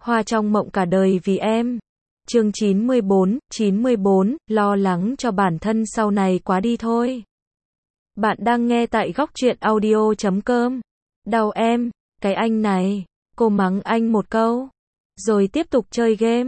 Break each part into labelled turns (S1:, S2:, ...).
S1: Hoa trong mộng cả đời vì em. Chương 94, lo lắng cho bản thân sau này quá đi thôi. Bạn đang nghe tại góc truyện audio.com. Đau em, cái anh này. Cô mắng anh một câu, rồi tiếp tục chơi game.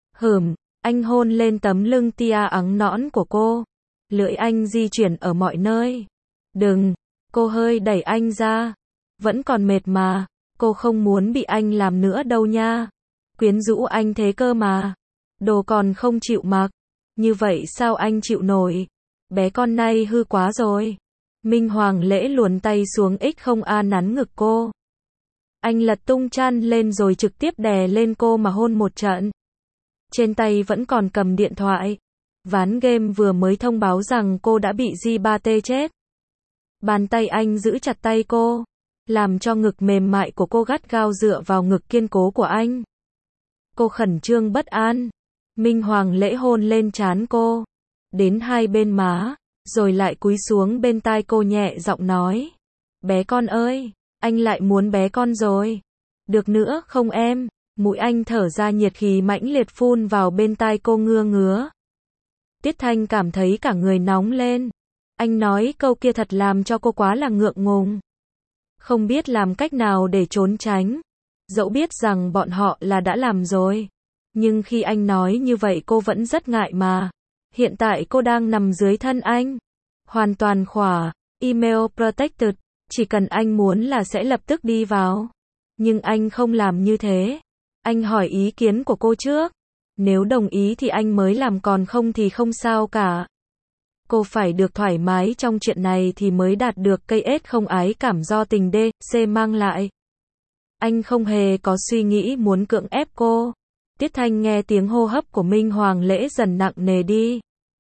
S1: Anh hôn lên tấm lưng tia ắng nõn của cô. Lưỡi anh di chuyển ở mọi nơi. Đừng, cô hơi đẩy anh ra. Vẫn còn mệt mà, cô không muốn bị anh làm nữa đâu nha. Quyến rũ anh thế cơ mà. Đồ còn không chịu mặc. Như vậy sao anh chịu nổi? Bé con này hư quá rồi. Minh Hoàng Lễ luồn tay xuống không nắn ngực cô. Anh lật tung chăn lên rồi trực tiếp đè lên cô mà hôn một trận. Trên tay vẫn còn cầm điện thoại. Ván game vừa mới thông báo rằng cô đã bị J3T chết. Bàn tay anh giữ chặt tay cô, làm cho ngực mềm mại của cô gắt gao dựa vào ngực kiên cố của anh. Cô khẩn trương bất an. Minh Hoàng Lễ hôn lên trán cô, đến hai bên má, rồi lại cúi xuống bên tai cô nhẹ giọng nói. Bé con ơi, anh lại muốn bé con rồi. Được nữa không em? Mũi anh thở ra nhiệt khí mãnh liệt phun vào bên tai cô ngứa. Tiết Thanh cảm thấy cả người nóng lên. Anh nói câu kia thật làm cho cô quá là ngượng ngùng. Không biết làm cách nào để trốn tránh. Dẫu biết rằng bọn họ là đã làm rồi. Nhưng khi anh nói như vậy cô vẫn rất ngại mà. Hiện tại cô đang nằm dưới thân anh. Hoàn toàn khỏa, email protected. Chỉ cần anh muốn là sẽ lập tức đi vào. Nhưng anh không làm như thế. Anh hỏi ý kiến của cô trước. Nếu đồng ý thì anh mới làm, còn không thì không sao cả. Cô phải được thoải mái trong chuyện này thì mới đạt được cây ết không ái cảm do tình D.C mang lại. Anh không hề có suy nghĩ muốn cưỡng ép cô. Tiết Thanh nghe tiếng hô hấp của Minh Hoàng Lễ dần nặng nề đi.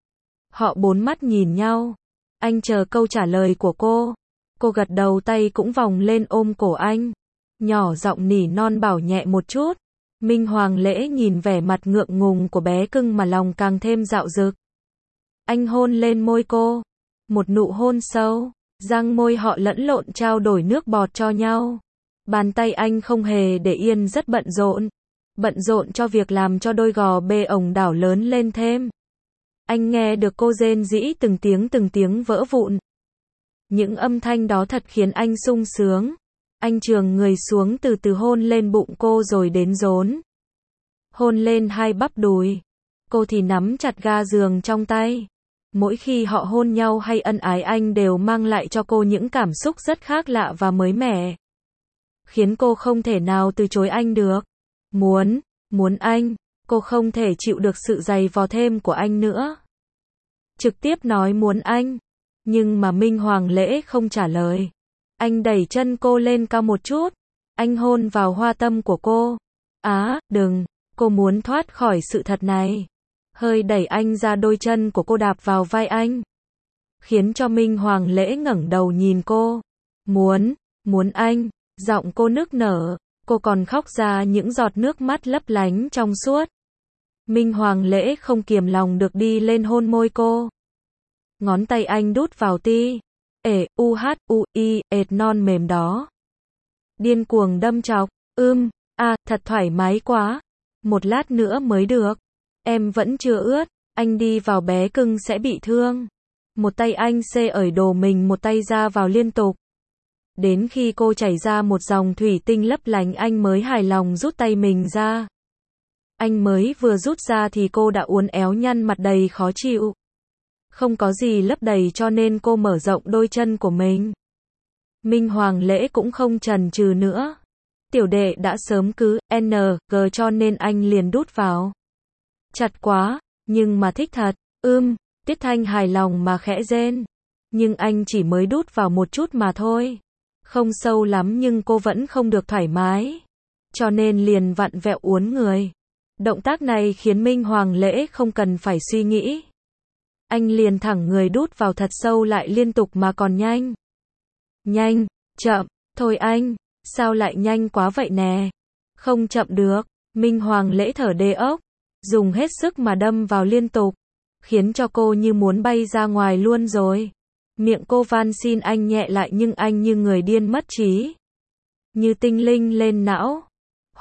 S1: Họ bốn mắt nhìn nhau. Anh chờ câu trả lời của cô. Cô gật đầu, tay cũng vòng lên ôm cổ anh. Nhỏ giọng nỉ non bảo nhẹ một chút. Minh Hoàng Lễ nhìn vẻ mặt ngượng ngùng của bé cưng mà lòng càng thêm dạo dực. Anh hôn lên môi cô. Một nụ hôn sâu. Răng môi họ lẫn lộn trao đổi nước bọt cho nhau. Bàn tay anh không hề để yên, rất bận rộn. Bận rộn cho việc làm cho đôi gò bê ổng đảo lớn lên thêm. Anh nghe được cô rên rỉ từng tiếng vỡ vụn. Những âm thanh đó thật khiến anh sung sướng. Anh chường người xuống từ từ hôn lên bụng cô rồi đến rốn. Hôn lên hai bắp đùi. Cô thì nắm chặt ga giường trong tay. Mỗi khi họ hôn nhau hay ân ái anh đều mang lại cho cô những cảm xúc rất khác lạ và mới mẻ. Khiến cô không thể nào từ chối anh được. Muốn anh. Cô không thể chịu được sự giày vò thêm của anh nữa. Trực tiếp nói muốn anh. Nhưng mà Minh Hoàng Lễ không trả lời. Anh đẩy chân cô lên cao một chút. Anh hôn vào hoa tâm của cô. Đừng. Cô muốn thoát khỏi sự thật này. Hơi đẩy anh ra, đôi chân của cô đạp vào vai anh. Khiến cho Minh Hoàng Lễ ngẩng đầu nhìn cô. Muốn anh. Giọng cô nức nở. Cô còn khóc ra những giọt nước mắt lấp lánh trong suốt. Minh Hoàng Lễ không kiềm lòng được đi lên hôn môi cô. Ngón tay anh đút vào ệt non mềm đó. Điên cuồng đâm chọc. Thật thoải mái quá. Một lát nữa mới được. Em vẫn chưa ướt. Anh đi vào, bé cưng sẽ bị thương. Một tay anh xê ởi đồ mình, một tay ra vào liên tục. Đến khi cô chảy ra một dòng thủy tinh lấp lánh anh mới hài lòng rút tay mình ra. Anh mới vừa rút ra thì cô đã uốn éo nhăn mặt đầy khó chịu. Không có gì lấp đầy cho nên cô mở rộng đôi chân của mình. Minh Hoàng Lễ cũng không chần chừ nữa. Tiểu đệ đã sớm cứ NG cho nên anh liền đút vào. Chặt quá, nhưng mà thích thật. Tiết Thanh hài lòng mà khẽ rên. Nhưng anh chỉ mới đút vào một chút mà thôi. Không sâu lắm nhưng cô vẫn không được thoải mái. Cho nên liền vặn vẹo uốn người. Động tác này khiến Minh Hoàng Lễ không cần phải suy nghĩ. Anh liền thẳng người đút vào thật sâu, lại liên tục mà còn nhanh. Nhanh, chậm, thôi anh, sao lại nhanh quá vậy nè? Không chậm được. Minh Hoàng Lễ thở đê ốc, dùng hết sức mà đâm vào liên tục, khiến cho cô như muốn bay ra ngoài luôn rồi. Miệng cô van xin anh nhẹ lại nhưng anh như người điên mất trí. Như tinh linh lên não.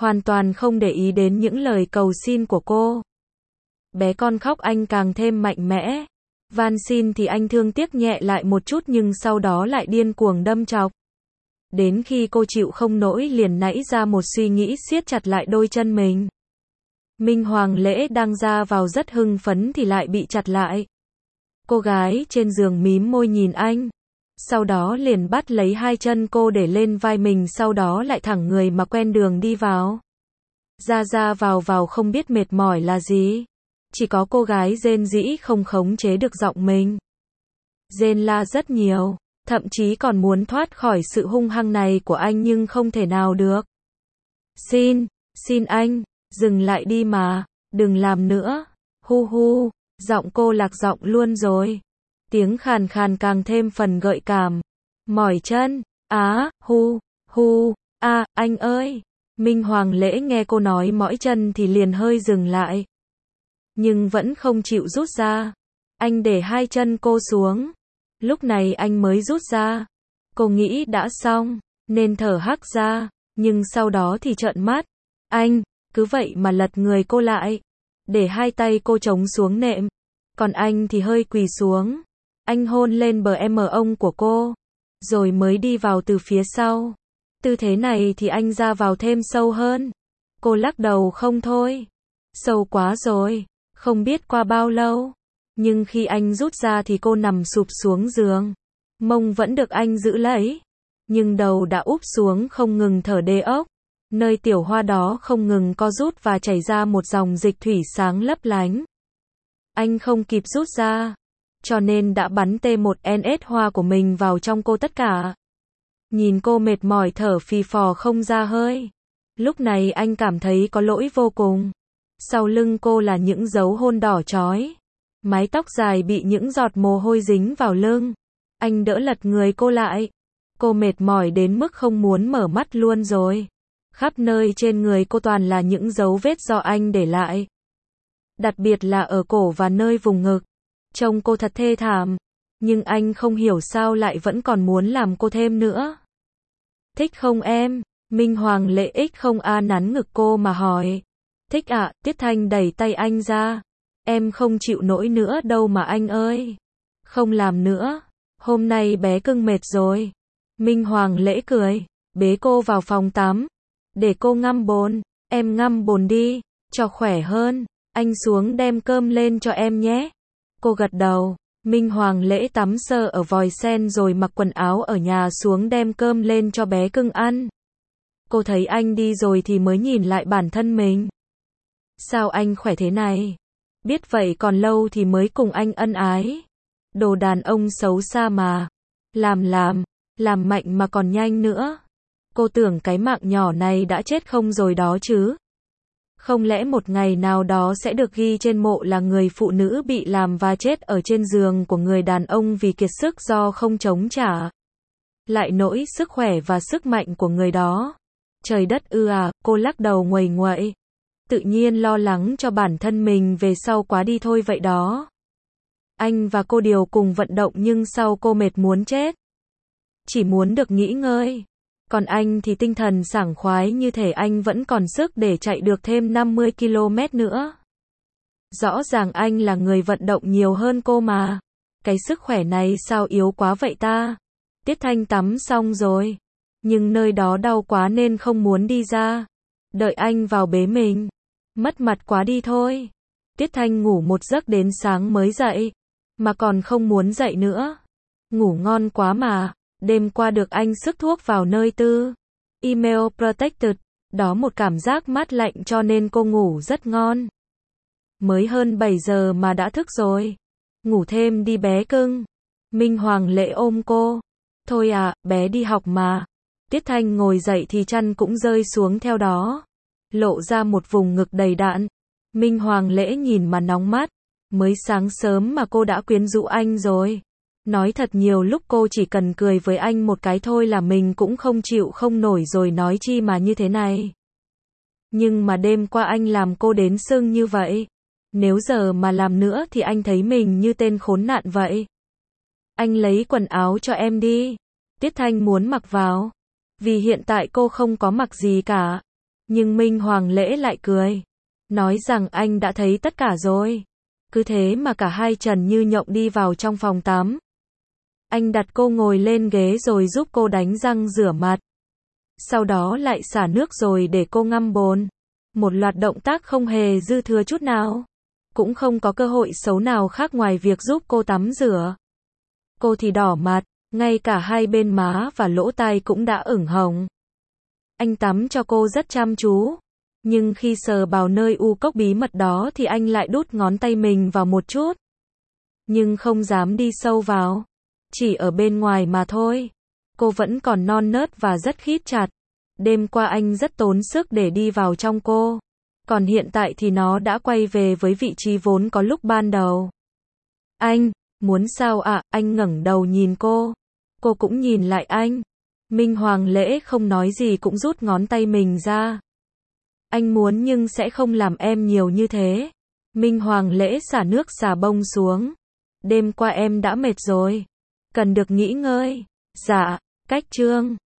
S1: hoàn toàn không để ý đến những lời cầu xin của cô. Bé con khóc anh càng thêm mạnh mẽ. Van xin thì anh thương tiếc nhẹ lại một chút nhưng sau đó lại điên cuồng đâm chọc. Đến khi cô chịu không nổi liền nảy ra một suy nghĩ siết chặt lại đôi chân mình. Minh Hoàng Lễ đang ra vào rất hưng phấn thì lại bị chặt lại. Cô gái trên giường mím môi nhìn anh. Sau đó liền bắt lấy hai chân cô để lên vai mình, sau đó lại thẳng người mà quen đường đi vào. Ra vào không biết mệt mỏi là gì. Chỉ có cô gái rên rỉ không khống chế được giọng mình. Rên la rất nhiều, thậm chí còn muốn thoát khỏi sự hung hăng này của anh nhưng không thể nào được. Xin anh, dừng lại đi mà, đừng làm nữa. Hu hu, giọng cô lạc giọng luôn rồi. Tiếng khàn khàn càng thêm phần gợi cảm. Mỏi chân, hu, anh ơi. Minh Hoàng Lễ nghe cô nói mỏi chân thì liền hơi dừng lại. Nhưng vẫn không chịu rút ra. Anh để hai chân cô xuống. Lúc này anh mới rút ra. Cô nghĩ đã xong, nên thở hắt ra. Nhưng sau đó thì trợn mắt. Anh, cứ vậy mà lật người cô lại. Để hai tay cô chống xuống nệm. Còn anh thì hơi quỳ xuống. Anh hôn lên bờ ông của cô. Rồi mới đi vào từ phía sau. Tư thế này thì anh ra vào thêm sâu hơn. Cô lắc đầu không thôi. Sâu quá rồi. Không biết qua bao lâu. Nhưng khi anh rút ra thì cô nằm sụp xuống giường. Mông vẫn được anh giữ lấy. Nhưng đầu đã úp xuống không ngừng thở đê ốc. Nơi tiểu hoa đó không ngừng co rút và chảy ra một dòng dịch thủy sáng lấp lánh. Anh không kịp rút ra. Cho nên đã bắn T1NS hoa của mình vào trong cô tất cả. Nhìn cô mệt mỏi thở phì phò không ra hơi. Lúc này anh cảm thấy có lỗi vô cùng. Sau lưng cô là những dấu hôn đỏ chói. Mái tóc dài bị những giọt mồ hôi dính vào lưng. Anh đỡ lật người cô lại. Cô mệt mỏi đến mức không muốn mở mắt luôn rồi. Khắp nơi trên người cô toàn là những dấu vết do anh để lại. Đặc biệt là ở cổ và nơi vùng ngực. Trông cô thật thê thảm. Nhưng anh không hiểu sao lại vẫn còn muốn làm cô thêm nữa. Thích không em? Minh Hoàng Lễ không nắn ngực cô mà hỏi. Thích ạ, Tiết Thanh đẩy tay anh ra. Em không chịu nổi nữa đâu mà anh ơi. Không làm nữa. Hôm nay bé cưng mệt rồi. Minh Hoàng Lễ cười. Bế cô vào phòng tắm. Để cô ngâm bồn. Em ngâm bồn đi. Cho khỏe hơn. Anh xuống đem cơm lên cho em nhé. Cô gật đầu. Minh Hoàng Lễ tắm sơ ở vòi sen rồi mặc quần áo ở nhà xuống đem cơm lên cho bé cưng ăn. Cô thấy anh đi rồi thì mới nhìn lại bản thân mình. Sao anh khỏe thế này? Biết vậy còn lâu thì mới cùng anh ân ái. Đồ đàn ông xấu xa mà. Làm mạnh mà còn nhanh nữa. Cô tưởng cái mạng nhỏ này đã chết không rồi đó chứ. Không lẽ một ngày nào đó sẽ được ghi trên mộ là người phụ nữ bị làm và chết ở trên giường của người đàn ông vì kiệt sức do không chống trả. Lại nỗi sức khỏe và sức mạnh của người đó. Trời đất cô lắc đầu nguầy nguậy. Tự nhiên lo lắng cho bản thân mình về sau quá đi thôi vậy đó. Anh và cô đều cùng vận động nhưng sau cô mệt muốn chết. Chỉ muốn được nghỉ ngơi. Còn anh thì tinh thần sảng khoái như thể anh vẫn còn sức để chạy được thêm 50 km nữa. Rõ ràng anh là người vận động nhiều hơn cô mà. Cái sức khỏe này sao yếu quá vậy ta? Tiết Thanh tắm xong rồi. Nhưng nơi đó đau quá nên không muốn đi ra. Đợi anh vào bế mình. Mất mặt quá đi thôi. Tiết Thanh ngủ một giấc đến sáng mới dậy. Mà còn không muốn dậy nữa. Ngủ ngon quá mà. Đêm qua được anh sức thuốc vào nơi tư. Email protected. Đó một cảm giác mát lạnh cho nên cô ngủ rất ngon. Mới hơn 7 giờ mà đã thức rồi. Ngủ thêm đi bé cưng. Minh Hoàng Lễ ôm cô. Thôi bé đi học mà. Tiết Thanh ngồi dậy thì chăn cũng rơi xuống theo đó. Lộ ra một vùng ngực đầy đặn. Minh Hoàng Lễ nhìn mà nóng mắt. Mới sáng sớm mà cô đã quyến rũ anh rồi. Nói thật nhiều lúc cô chỉ cần cười với anh một cái thôi là mình cũng không chịu không nổi rồi nói chi mà như thế này. Nhưng mà đêm qua anh làm cô đến sưng như vậy. Nếu giờ mà làm nữa thì anh thấy mình như tên khốn nạn vậy. Anh lấy quần áo cho em đi. Tiết Thanh muốn mặc vào. Vì hiện tại cô không có mặc gì cả. Nhưng Minh Hoàng Lễ lại cười, nói rằng anh đã thấy tất cả rồi. Cứ thế mà cả hai Trần Như Nhộng đi vào trong phòng tắm. Anh đặt cô ngồi lên ghế rồi giúp cô đánh răng rửa mặt. Sau đó lại xả nước rồi để cô ngâm bồn. Một loạt động tác không hề dư thừa chút nào. Cũng không có cơ hội xấu nào khác ngoài việc giúp cô tắm rửa. Cô thì đỏ mặt, ngay cả hai bên má và lỗ tai cũng đã ửng hồng. Anh tắm cho cô rất chăm chú. Nhưng khi sờ vào nơi u cốc bí mật đó thì anh lại đút ngón tay mình vào một chút. Nhưng không dám đi sâu vào. Chỉ ở bên ngoài mà thôi. Cô vẫn còn non nớt và rất khít chặt. Đêm qua anh rất tốn sức để đi vào trong cô. Còn hiện tại thì nó đã quay về với vị trí vốn có lúc ban đầu. Anh, muốn sao ạ? Anh ngẩng đầu nhìn cô. Cô cũng nhìn lại anh. Minh Hoàng Lễ không nói gì cũng rút ngón tay mình ra. Anh muốn nhưng sẽ không làm em nhiều như thế. Minh Hoàng Lễ xả nước xà bông xuống. Đêm qua em đã mệt rồi. Cần được nghỉ ngơi. Dạ, cách chương.